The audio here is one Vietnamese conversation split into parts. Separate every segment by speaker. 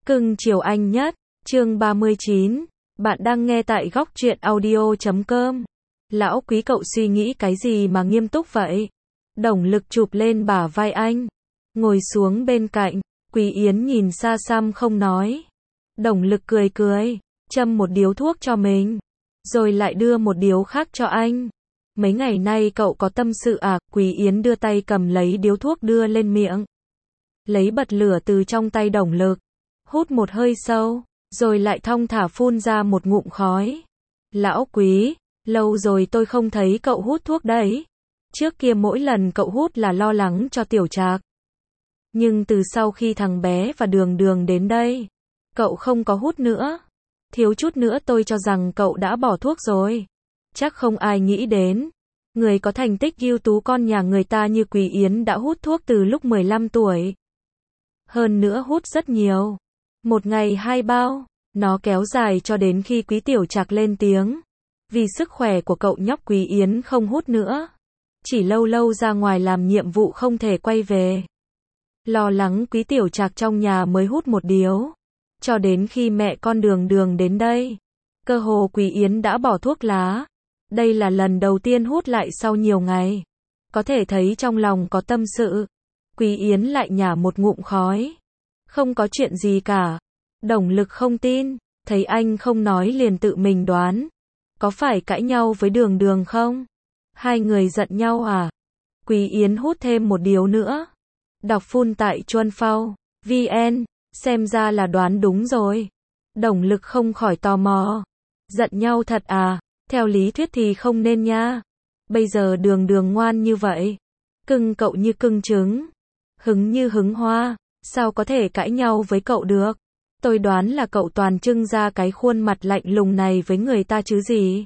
Speaker 1: Cưng chiều anh nhất, chương 39, bạn đang nghe tại góc truyện audio.com. Lão Quý cậu suy nghĩ cái gì mà nghiêm túc vậy? Đồng Lực chụp lên bả vai anh, ngồi xuống bên cạnh, Quý Yến nhìn xa xăm không nói. Đồng Lực cười cười, châm một điếu thuốc cho mình, rồi lại đưa một điếu khác cho anh. Mấy ngày nay cậu có tâm sự à? Quý Yến đưa tay cầm lấy điếu thuốc đưa lên miệng, lấy bật lửa từ trong tay Đồng Lực, hút một hơi sâu, rồi lại thong thả phun ra một ngụm khói. Lão Quý, lâu rồi tôi không thấy cậu hút thuốc đấy. Trước kia mỗi lần cậu hút là lo lắng cho Tiểu Trạc. Nhưng từ sau khi thằng bé và Đường Đường đến đây, cậu không có hút nữa. Thiếu chút nữa tôi cho rằng cậu đã bỏ thuốc rồi. Chắc không ai nghĩ đến, người có thành tích ưu tú con nhà người ta như Quý Yến đã hút thuốc từ lúc 15 tuổi. Hơn nữa hút rất nhiều. Một ngày 2 bao, nó kéo dài cho đến khi Quý Tiểu Trạc lên tiếng. Vì sức khỏe của cậu nhóc Quý Yến không hút nữa. Chỉ lâu lâu ra ngoài làm nhiệm vụ không thể quay về. Lo lắng Quý Tiểu Trạc trong nhà mới hút một điếu. Cho đến khi mẹ con Đường Đường đến đây, cơ hồ Quý Yến đã bỏ thuốc lá. Đây là lần đầu tiên hút lại sau nhiều ngày. Có thể thấy trong lòng có tâm sự. Quý Yến lại nhả một ngụm khói. Không có chuyện gì cả. Đồng Lực không tin, thấy anh không nói liền tự mình đoán. Có phải cãi nhau với Đường Đường không? Hai người giận nhau à? Quý Yến hút thêm một điếu nữa. Đọc phun tại Chuân Phao, VN, xem ra là đoán đúng rồi. Đồng Lực không khỏi tò mò. Giận nhau thật à? Theo lý thuyết thì không nên nha. Bây giờ Đường Đường ngoan như vậy. Cưng cậu như cưng trứng. Hứng như hứng hoa. Sao có thể cãi nhau với cậu được? Tôi đoán là cậu toàn trưng ra cái khuôn mặt lạnh lùng này với người ta chứ gì.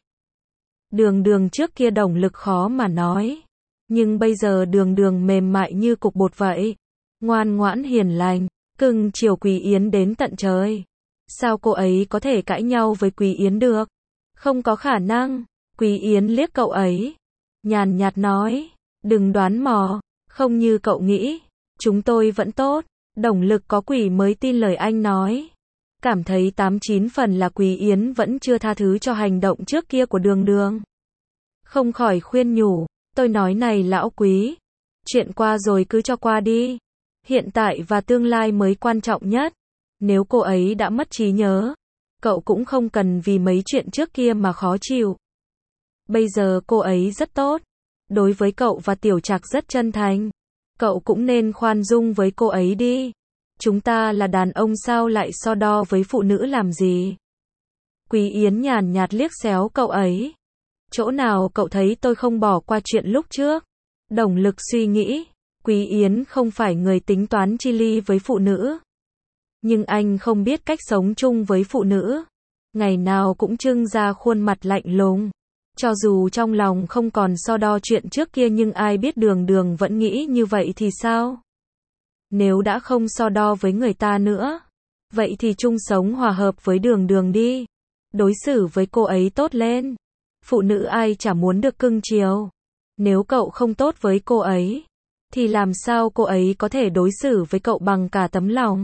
Speaker 1: Đường Đường trước kia Đồng Lực khó mà nói. Nhưng bây giờ Đường Đường mềm mại như cục bột vậy. Ngoan ngoãn hiền lành, cưng chiều Quý Yến đến tận trời. Sao cô ấy có thể cãi nhau với Quý Yến được? Không có khả năng. Quý Yến liếc cậu ấy, nhàn nhạt nói, đừng đoán mò, không như cậu nghĩ. Chúng tôi vẫn tốt. Đồng Lực có quỷ mới tin lời anh nói. Cảm thấy 89 phần là Quý Yến vẫn chưa tha thứ cho hành động trước kia của Đường Đường. Không khỏi khuyên nhủ, tôi nói này lão Quý, chuyện qua rồi cứ cho qua đi. Hiện tại và tương lai mới quan trọng nhất. Nếu cô ấy đã mất trí nhớ, cậu cũng không cần vì mấy chuyện trước kia mà khó chịu. Bây giờ cô ấy rất tốt. Đối với cậu và Tiểu Trạc rất chân thành. Cậu cũng nên khoan dung với cô ấy đi. Chúng ta là đàn ông sao lại so đo với phụ nữ làm gì? Quý Yến nhàn nhạt liếc xéo cậu ấy. Chỗ nào cậu thấy tôi không bỏ qua chuyện lúc trước? Đồng Lực suy nghĩ. Quý Yến không phải người tính toán chi ly với phụ nữ. Nhưng anh không biết cách sống chung với phụ nữ. Ngày nào cũng trưng ra khuôn mặt lạnh lùng. Cho dù trong lòng không còn so đo chuyện trước kia nhưng ai biết Đường Đường vẫn nghĩ như vậy thì sao? Nếu đã không so đo với người ta nữa, vậy thì chung sống hòa hợp với Đường Đường đi. Đối xử với cô ấy tốt lên. Phụ nữ ai chả muốn được cưng chiều. Nếu cậu không tốt với cô ấy, thì làm sao cô ấy có thể đối xử với cậu bằng cả tấm lòng?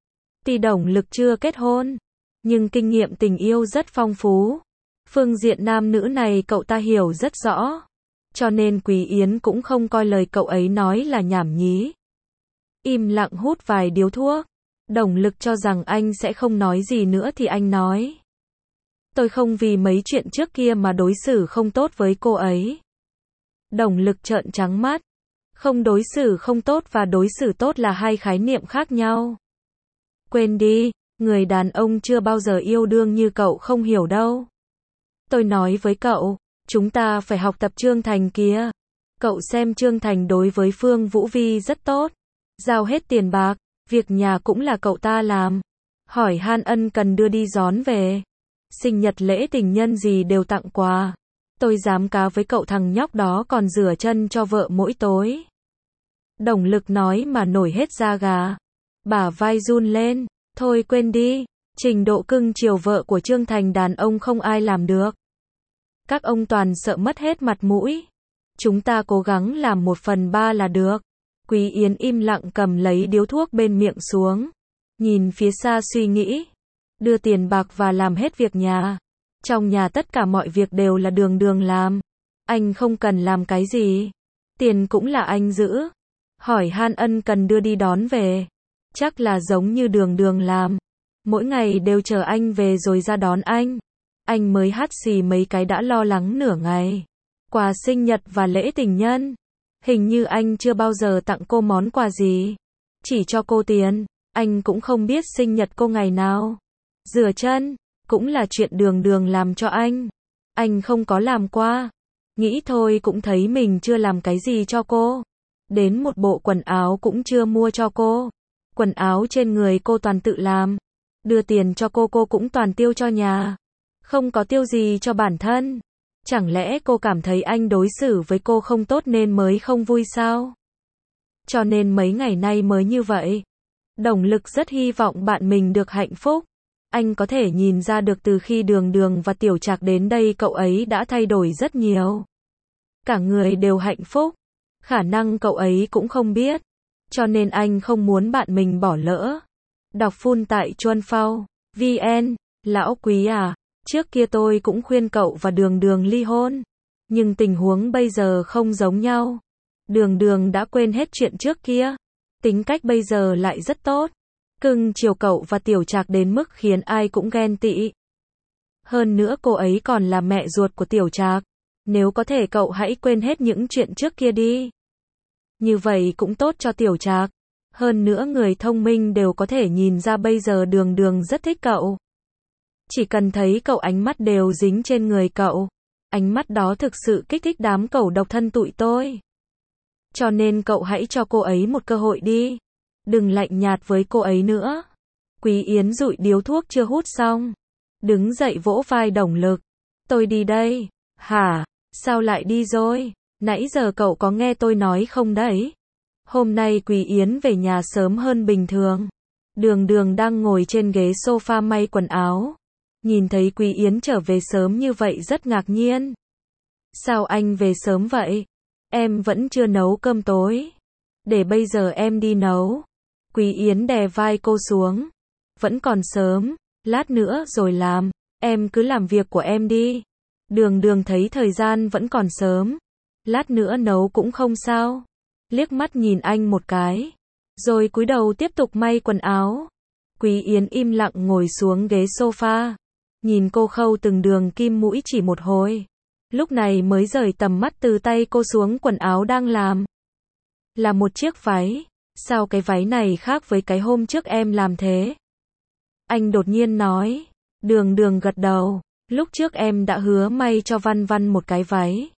Speaker 1: Tuy Đồng Lực chưa kết hôn, nhưng kinh nghiệm tình yêu rất phong phú. Phương diện nam nữ này cậu ta hiểu rất rõ. Cho nên Quý Yến cũng không coi lời cậu ấy nói là nhảm nhí. Im lặng hút vài điếu thuốc. Đồng Lực cho rằng anh sẽ không nói gì nữa thì anh nói. Tôi không vì mấy chuyện trước kia mà đối xử không tốt với cô ấy. Đồng Lực trợn trắng mắt. Không đối xử không tốt và đối xử tốt là hai khái niệm khác nhau. Quên đi, người đàn ông chưa bao giờ yêu đương như cậu không hiểu đâu. Tôi nói với cậu, chúng ta phải học tập Trương Thành kia. Cậu xem Trương Thành đối với Phương Vũ Vi rất tốt. Giao hết tiền bạc, việc nhà cũng là cậu ta làm. Hỏi han ân cần đưa đi đón về. Sinh nhật lễ tình nhân gì đều tặng quà. Tôi dám cá với cậu thằng nhóc đó còn rửa chân cho vợ mỗi tối. Đồng Lực nói mà nổi hết da gà. Bả vai run lên. Thôi quên đi. Trình độ cưng chiều vợ của Trương Thành đàn ông không ai làm được. Các ông toàn sợ mất hết mặt mũi. Chúng ta cố gắng làm 1/3 là được. Quý Yến im lặng cầm lấy điếu thuốc bên miệng xuống. Nhìn phía xa suy nghĩ. Đưa tiền bạc và làm hết việc nhà. Trong nhà tất cả mọi việc đều là Đường Đường làm. Anh không cần làm cái gì. Tiền cũng là anh giữ. Hỏi han ân cần đưa đi đón về. Chắc là giống như Đường Đường làm. Mỗi ngày đều chờ anh về rồi ra đón anh. Anh mới hắt xì mấy cái đã lo lắng nửa ngày. Quà sinh nhật và lễ tình nhân. Hình như anh chưa bao giờ tặng cô món quà gì. Chỉ cho cô tiền. Anh cũng không biết sinh nhật cô ngày nào. Rửa chân. Cũng là chuyện Đường Đường làm cho anh. Anh không có làm qua. Nghĩ thôi cũng thấy mình chưa làm cái gì cho cô. Đến một bộ quần áo cũng chưa mua cho cô. Quần áo trên người cô toàn tự làm. Đưa tiền cho cô cũng toàn tiêu cho nhà. Không có tiêu gì cho bản thân. Chẳng lẽ cô cảm thấy anh đối xử với cô không tốt nên mới không vui sao? Cho nên mấy ngày nay mới như vậy. Đồng Lực rất hy vọng bạn mình được hạnh phúc. Anh có thể nhìn ra được từ khi Đường Đường và Tiểu Trạc đến đây cậu ấy đã thay đổi rất nhiều. Cả người đều hạnh phúc. Khả năng cậu ấy cũng không biết. Cho nên anh không muốn bạn mình bỏ lỡ. Đọc full tại Chuan Phao VN. Lão Quý à, trước kia tôi cũng khuyên cậu và Đường Đường ly hôn. Nhưng tình huống bây giờ không giống nhau. Đường Đường đã quên hết chuyện trước kia. Tính cách bây giờ lại rất tốt. Cưng chiều cậu và Tiểu Trạc đến mức khiến ai cũng ghen tị. Hơn nữa cô ấy còn là mẹ ruột của Tiểu Trạc. Nếu có thể cậu hãy quên hết những chuyện trước kia đi. Như vậy cũng tốt cho Tiểu Trạc. Hơn nữa người thông minh đều có thể nhìn ra bây giờ Đường Đường rất thích cậu. Chỉ cần thấy cậu ánh mắt đều dính trên người cậu. Ánh mắt đó thực sự kích thích đám cẩu độc thân tụi tôi. Cho nên cậu hãy cho cô ấy một cơ hội đi. Đừng lạnh nhạt với cô ấy nữa. Quý Yến dụi điếu thuốc chưa hút xong. Đứng dậy vỗ vai Đồng Lực. Tôi đi đây. Hả? Sao lại đi rồi? Nãy giờ cậu có nghe tôi nói không đấy? Hôm nay Quý Yến về nhà sớm hơn bình thường. Đường Đường đang ngồi trên ghế sofa may quần áo. Nhìn thấy Quý Yến trở về sớm như vậy rất ngạc nhiên. Sao anh về sớm vậy? Em vẫn chưa nấu cơm tối. Để bây giờ em đi nấu. Quý Yến đè vai cô xuống. Vẫn còn sớm, lát nữa rồi làm. Em cứ làm việc của em đi. Đường Đường thấy thời gian vẫn còn sớm. Lát nữa nấu cũng không sao. Liếc mắt nhìn anh một cái. Rồi cúi đầu tiếp tục may quần áo. Quý Yến im lặng ngồi xuống ghế sofa. Nhìn cô khâu từng đường kim mũi chỉ một hồi. Lúc này mới rời tầm mắt từ tay cô xuống quần áo đang làm. Là một chiếc váy. Sao cái váy này khác với cái hôm trước em làm thế? Anh đột nhiên nói. Đường Đường gật đầu. Lúc trước em đã hứa may cho Văn Văn một cái váy.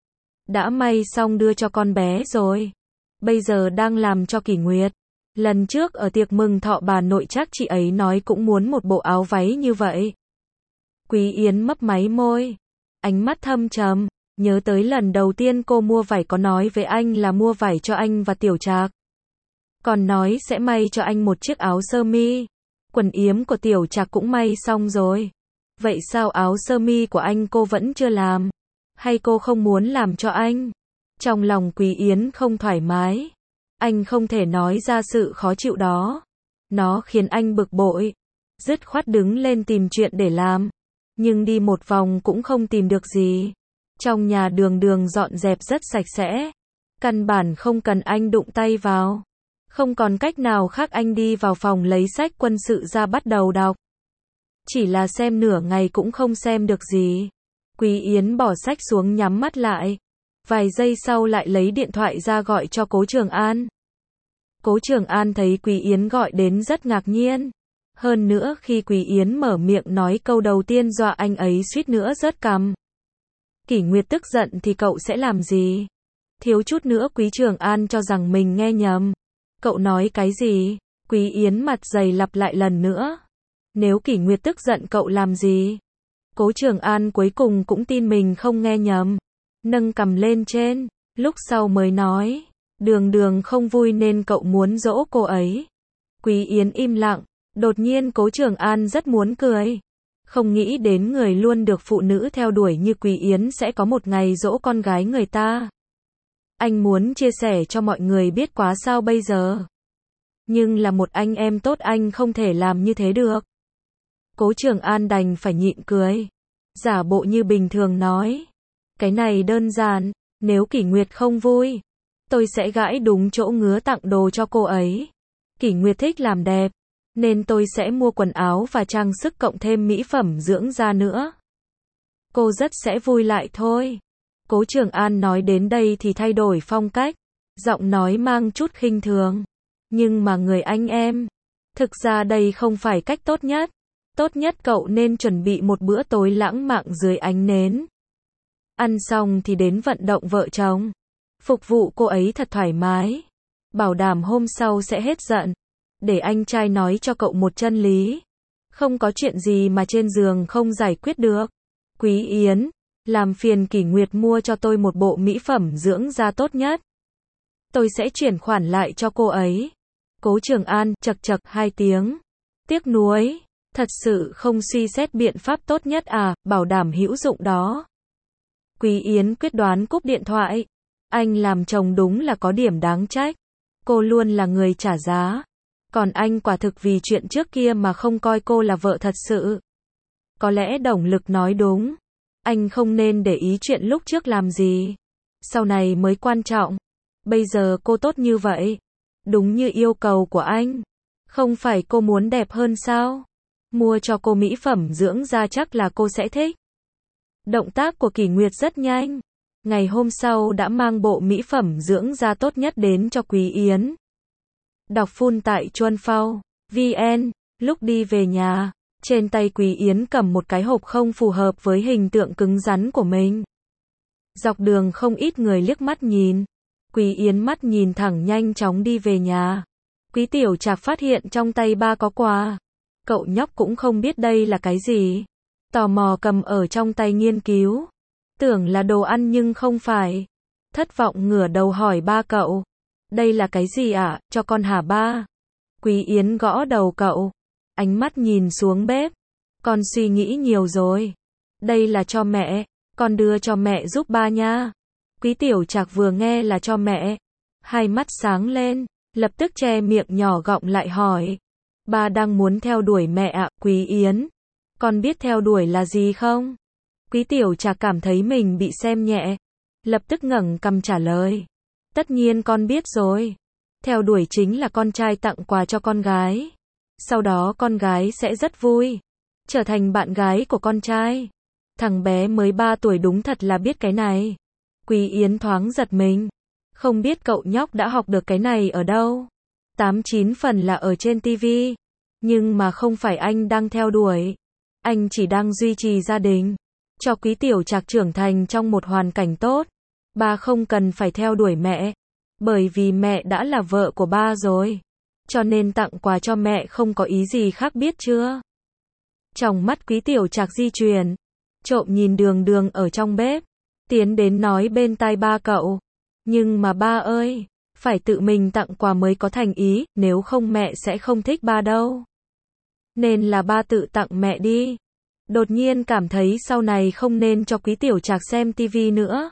Speaker 1: Đã may xong đưa cho con bé rồi. Bây giờ đang làm cho Kỷ Nguyệt. Lần trước ở tiệc mừng thọ bà nội chắc chị ấy nói cũng muốn một bộ áo váy như vậy. Quý Yến mấp máy môi. Ánh mắt thâm trầm. Nhớ tới lần đầu tiên cô mua vải có nói với anh là mua vải cho anh và Tiểu Trạc. Còn nói sẽ may cho anh một chiếc áo sơ mi. Quần yếm của Tiểu Trạc cũng may xong rồi. Vậy sao áo sơ mi của anh cô vẫn chưa làm? Hay cô không muốn làm cho anh? Trong lòng Quý Yến không thoải mái. Anh không thể nói ra sự khó chịu đó. Nó khiến anh bực bội. Dứt khoát đứng lên tìm chuyện để làm. Nhưng đi một vòng cũng không tìm được gì. Trong nhà Đường Đường dọn dẹp rất sạch sẽ. Căn bản không cần anh đụng tay vào. Không còn cách nào khác anh đi vào phòng lấy sách quân sự ra bắt đầu đọc. Chỉ là xem nửa ngày cũng không xem được gì. Quý Yến bỏ sách xuống nhắm mắt lại. Vài giây sau lại lấy điện thoại ra gọi cho Cố Trường An. Cố Trường An thấy Quý Yến gọi đến rất ngạc nhiên. Hơn nữa khi Quý Yến mở miệng nói câu đầu tiên dọa anh ấy suýt nữa rớt cằm. Kỷ Nguyệt tức giận thì cậu sẽ làm gì? Thiếu chút nữa Quý Trường An cho rằng mình nghe nhầm. Cậu nói cái gì? Quý Yến mặt dày lặp lại lần nữa. Nếu Kỷ Nguyệt tức giận cậu làm gì? Cố Trường An cuối cùng cũng tin mình không nghe nhầm. Nâng cằm lên trên, lúc sau mới nói. Đường Đường không vui nên cậu muốn dỗ cô ấy. Quý Yến im lặng. Đột nhiên Cố Trường An rất muốn cười. Không nghĩ đến người luôn được phụ nữ theo đuổi như Quý Yến sẽ có một ngày dỗ con gái người ta. Anh muốn chia sẻ cho mọi người biết quá sao bây giờ. Nhưng là một anh em tốt anh không thể làm như thế được. Cố Trường An đành phải nhịn cười. Giả bộ như bình thường nói. Cái này đơn giản, nếu Kỷ Nguyệt không vui, tôi sẽ gãi đúng chỗ ngứa tặng đồ cho cô ấy. Kỷ Nguyệt thích làm đẹp, nên tôi sẽ mua quần áo và trang sức cộng thêm mỹ phẩm dưỡng da nữa. Cô rất sẽ vui lại thôi. Cố Trường An nói đến đây thì thay đổi phong cách, giọng nói mang chút khinh thường. Nhưng mà người anh em, thực ra đây không phải cách tốt nhất. Tốt nhất cậu nên chuẩn bị một bữa tối lãng mạn dưới ánh nến. Ăn xong thì đến vận động vợ chồng. Phục vụ cô ấy thật thoải mái. Bảo đảm hôm sau sẽ hết giận. Để anh trai nói cho cậu một chân lý. Không có chuyện gì mà trên giường không giải quyết được. Quý Yến, làm phiền Kỷ Nguyệt mua cho tôi một bộ mỹ phẩm dưỡng da tốt nhất. Tôi sẽ chuyển khoản lại cho cô ấy. Cố Trường An chậc chậc 2 tiếng. Tiếc nuối, thật sự không suy xét biện pháp tốt nhất à, bảo đảm hữu dụng đó. Quý Yến quyết đoán cúp điện thoại. Anh làm chồng đúng là có điểm đáng trách. Cô luôn là người trả giá. Còn anh quả thực vì chuyện trước kia mà không coi cô là vợ thật sự. Có lẽ Đồng Lực nói đúng. Anh không nên để ý chuyện lúc trước làm gì. Sau này mới quan trọng. Bây giờ cô tốt như vậy. Đúng như yêu cầu của anh. Không phải cô muốn đẹp hơn sao? Mua cho cô mỹ phẩm dưỡng da chắc là cô sẽ thích. Động tác của Kỷ Nguyệt rất nhanh. Ngày hôm sau đã mang bộ mỹ phẩm dưỡng da tốt nhất đến cho Quý Yến. Đọc full tại Chuan Phao VN. Lúc đi về nhà, trên tay Quý Yến cầm một cái hộp không phù hợp với hình tượng cứng rắn của mình. Dọc đường không ít người liếc mắt nhìn. Quý Yến mắt nhìn thẳng nhanh chóng đi về nhà. Quý Tiểu Trạc phát hiện trong tay ba có quà. Cậu nhóc cũng không biết đây là cái gì. Tò mò cầm ở trong tay nghiên cứu. Tưởng là đồ ăn nhưng không phải. Thất vọng ngửa đầu hỏi ba cậu. Đây là cái gì ạ, cho con hả ba? Quý Yến gõ đầu cậu. Ánh mắt nhìn xuống bếp. Con suy nghĩ nhiều rồi. Đây là cho mẹ. Con đưa cho mẹ giúp ba nha. Quý Tiểu Trạc vừa nghe là cho mẹ. Hai mắt sáng lên. Lập tức che miệng nhỏ gọng lại hỏi. Ba đang muốn theo đuổi mẹ ạ, Quý Yến. Con biết theo đuổi là gì không? Quý Tiểu Trạc cảm thấy mình bị xem nhẹ. Lập tức ngẩng cằm trả lời. Tất nhiên con biết rồi. Theo đuổi chính là con trai tặng quà cho con gái. Sau đó con gái sẽ rất vui. Trở thành bạn gái của con trai. Thằng bé mới 3 tuổi đúng thật là biết cái này. Quý Yến thoáng giật mình. Không biết cậu nhóc đã học được cái này ở đâu. 8-9 phần là ở trên TV. Nhưng mà không phải anh đang theo đuổi. Anh chỉ đang duy trì gia đình. Cho Quý Tiểu Trạc trưởng thành trong một hoàn cảnh tốt. Ba không cần phải theo đuổi mẹ. Bởi vì mẹ đã là vợ của ba rồi. Cho nên tặng quà cho mẹ không có ý gì khác biết chưa? Trong mắt Quý Tiểu Trạc di chuyển. Trộm nhìn Đường Đường ở trong bếp. Tiến đến nói bên tai ba cậu. Nhưng mà ba ơi, phải tự mình tặng quà mới có thành ý, nếu không mẹ sẽ không thích ba đâu. Nên là ba tự tặng mẹ đi. Đột nhiên cảm thấy sau này không nên cho Quý Tiểu Trạc xem tivi nữa.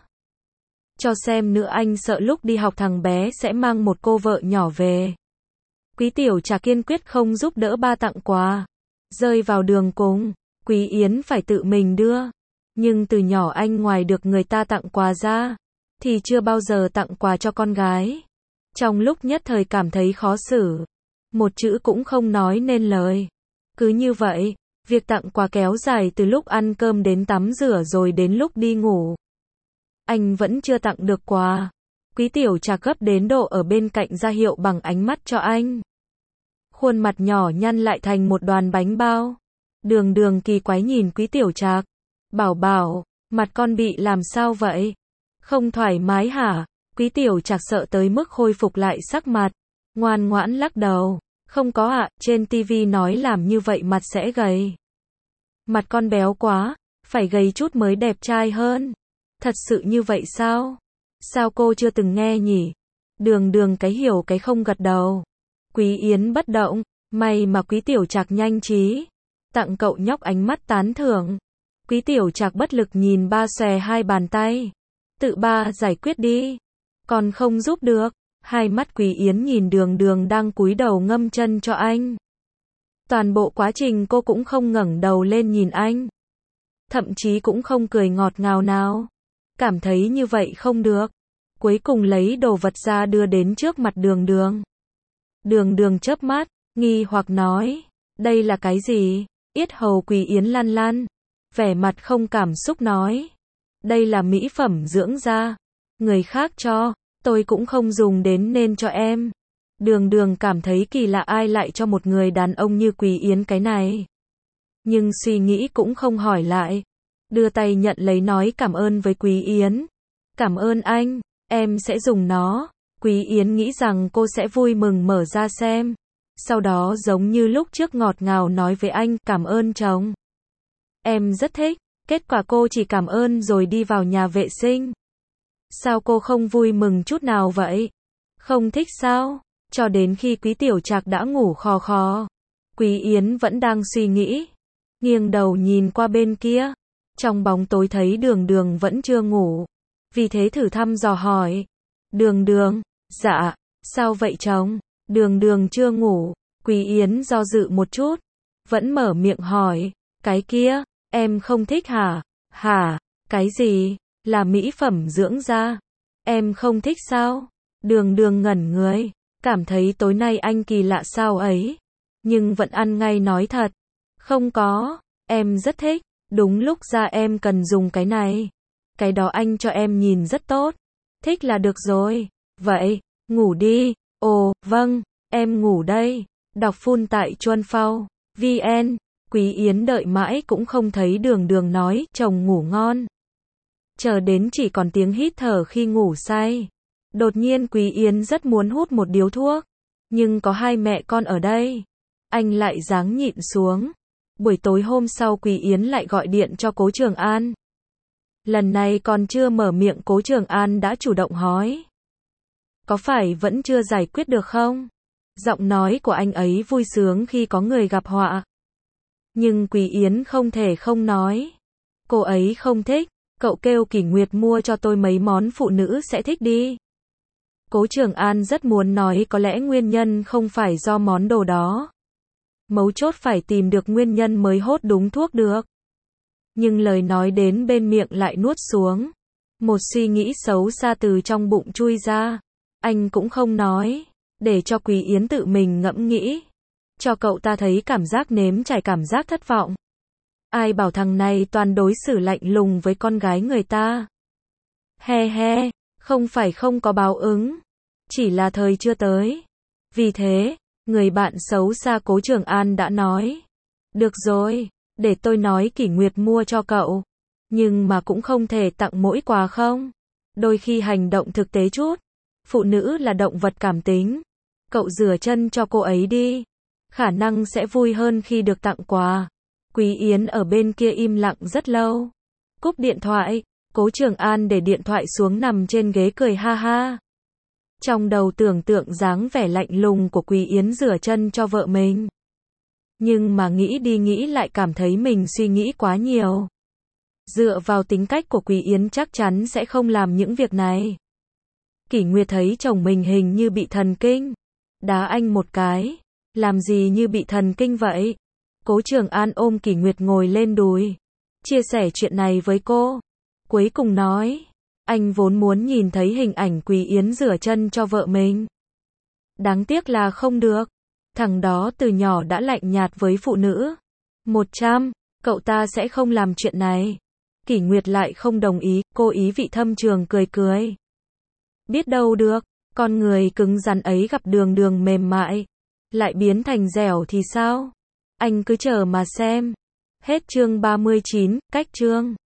Speaker 1: Cho xem nữa anh sợ lúc đi học thằng bé sẽ mang một cô vợ nhỏ về. Quý Tiểu Trạc kiên quyết không giúp đỡ ba tặng quà. Rơi vào đường cùng, Quý Yến phải tự mình đưa. Nhưng từ nhỏ anh ngoài được người ta tặng quà ra, thì chưa bao giờ tặng quà cho con gái. Trong lúc nhất thời cảm thấy khó xử. Một chữ cũng không nói nên lời. Cứ như vậy, việc tặng quà kéo dài từ lúc ăn cơm đến tắm rửa rồi đến lúc đi ngủ. Anh vẫn chưa tặng được quà. Quý Tiểu Trạc gấp đến độ ở bên cạnh ra hiệu bằng ánh mắt cho anh. Khuôn mặt nhỏ nhăn lại thành một đoàn bánh bao. Đường Đường kỳ quái nhìn Quý Tiểu Trạc. Bảo bảo, mặt con bị làm sao vậy? Không thoải mái hả? Quý Tiểu Trạc sợ tới mức khôi phục lại sắc mặt. Ngoan ngoãn lắc đầu. Không có ạ, trên tivi nói làm như vậy mặt sẽ gầy. Mặt con béo quá, phải gầy chút mới đẹp trai hơn. Thật sự như vậy sao? Sao cô chưa từng nghe nhỉ? Đường Đường cái hiểu cái không gật đầu. Quý Yến bất động, may mà Quý Tiểu Trạc nhanh trí. Tặng cậu nhóc ánh mắt tán thưởng. Quý Tiểu Trạc bất lực nhìn ba xòe hai bàn tay. Tự ba giải quyết đi. Còn không giúp được. Hai mắt Quý Yến nhìn Đường Đường đang cúi đầu ngâm chân cho anh. Toàn bộ quá trình cô cũng không ngẩng đầu lên nhìn anh. Thậm chí cũng không cười ngọt ngào nào. Cảm thấy như vậy không được. Cuối cùng lấy đồ vật ra đưa đến trước mặt Đường Đường. Đường Đường chớp mắt, nghi hoặc nói, đây là cái gì? Yết hầu Quý Yến lăn lăn, vẻ mặt không cảm xúc nói, đây là mỹ phẩm dưỡng da, người khác cho, tôi cũng không dùng đến nên cho em. Đường Đường cảm thấy kỳ lạ ai lại cho một người đàn ông như Quý Yến cái này. Nhưng suy nghĩ cũng không hỏi lại. Đưa tay nhận lấy nói cảm ơn với Quý Yến. Cảm ơn anh, em sẽ dùng nó. Quý Yến nghĩ rằng cô sẽ vui mừng mở ra xem. Sau đó giống như lúc trước ngọt ngào nói với anh cảm ơn chồng. Em rất thích. Kết quả cô chỉ cảm ơn rồi đi vào nhà vệ sinh. Sao cô không vui mừng chút nào vậy? Không thích sao? Cho đến khi Quý Tiểu Trạc đã ngủ khò khò. Quý Yến vẫn đang suy nghĩ. Nghiêng đầu nhìn qua bên kia. Trong bóng tối thấy Đường Đường vẫn chưa ngủ. Vì thế thử thăm dò hỏi. Đường Đường, dạ, sao vậy chồng? Đường Đường chưa ngủ. Quý Yến do dự một chút. Vẫn mở miệng hỏi. Cái kia, em không thích hả? Hả? Cái gì? Là mỹ phẩm dưỡng da. Em không thích sao? Đường Đường ngẩn người. Cảm thấy tối nay anh kỳ lạ sao ấy. Nhưng vẫn ăn ngay nói thật. Không có, em rất thích. Đúng lúc ra em cần dùng cái này. Cái đó anh cho em nhìn rất tốt. Thích là được rồi. Vậy, ngủ đi. Ồ, vâng, em ngủ đây. Đọc phun tại Chuan Phao VN. Quý Yến đợi mãi cũng không thấy Đường Đường nói chồng ngủ ngon. Chờ đến chỉ còn tiếng hít thở khi ngủ say. Đột nhiên Quý Yến rất muốn hút một điếu thuốc. Nhưng có hai mẹ con ở đây. Anh lại ráng nhịn xuống. Buổi tối hôm sau Quý Yến lại gọi điện cho Cố Trường An. Lần này còn chưa mở miệng Cố Trường An đã chủ động hỏi. Có phải vẫn chưa giải quyết được không? Giọng nói của anh ấy vui sướng khi có người gặp họa. Nhưng Quý Yến không thể không nói. Cô ấy không thích. Cậu kêu Kỷ Nguyệt mua cho tôi mấy món phụ nữ sẽ thích đi. Cố Trường An rất muốn nói có lẽ nguyên nhân không phải do món đồ đó. Mấu chốt phải tìm được nguyên nhân mới hốt đúng thuốc được. Nhưng lời nói đến bên miệng lại nuốt xuống. Một suy nghĩ xấu xa từ trong bụng chui ra. Anh cũng không nói. Để cho Quý Yến tự mình ngẫm nghĩ. Cho cậu ta thấy cảm giác nếm trải cảm giác thất vọng. Ai bảo thằng này toàn đối xử lạnh lùng với con gái người ta. He he, không phải không có báo ứng. Chỉ là thời chưa tới. Vì thế, người bạn xấu xa Cố Trường An đã nói. Được rồi, để tôi nói Kỷ Nguyệt mua cho cậu. Nhưng mà cũng không thể tặng mỗi quà không? Đôi khi hành động thực tế chút. Phụ nữ là động vật cảm tính. Cậu rửa chân cho cô ấy đi. Khả năng sẽ vui hơn khi được tặng quà. Quý Yến ở bên kia im lặng rất lâu. Cúp điện thoại, Cố Trường An để điện thoại xuống nằm trên ghế cười ha ha. Trong đầu tưởng tượng dáng vẻ lạnh lùng của Quý Yến rửa chân cho vợ mình. Nhưng mà nghĩ đi nghĩ lại cảm thấy mình suy nghĩ quá nhiều. Dựa vào tính cách của Quý Yến chắc chắn sẽ không làm những việc này. Kỷ Nguyệt thấy chồng mình hình như bị thần kinh. Đá anh một cái. Làm gì như bị thần kinh vậy? Cố Trường An ôm Kỷ Nguyệt ngồi lên đùi. Chia sẻ chuyện này với cô. Cuối cùng nói. Anh vốn muốn nhìn thấy hình ảnh Quý Yến rửa chân cho vợ mình. Đáng tiếc là không được. Thằng đó từ nhỏ đã lạnh nhạt với phụ nữ. 100, cậu ta sẽ không làm chuyện này. Kỷ Nguyệt lại không đồng ý, cô ý vị thâm trường cười cười. Biết đâu được, con người cứng rắn ấy gặp Đường Đường mềm mại. Lại biến thành dẻo thì sao? Anh cứ chờ mà xem. Hết chương 39, cách chương.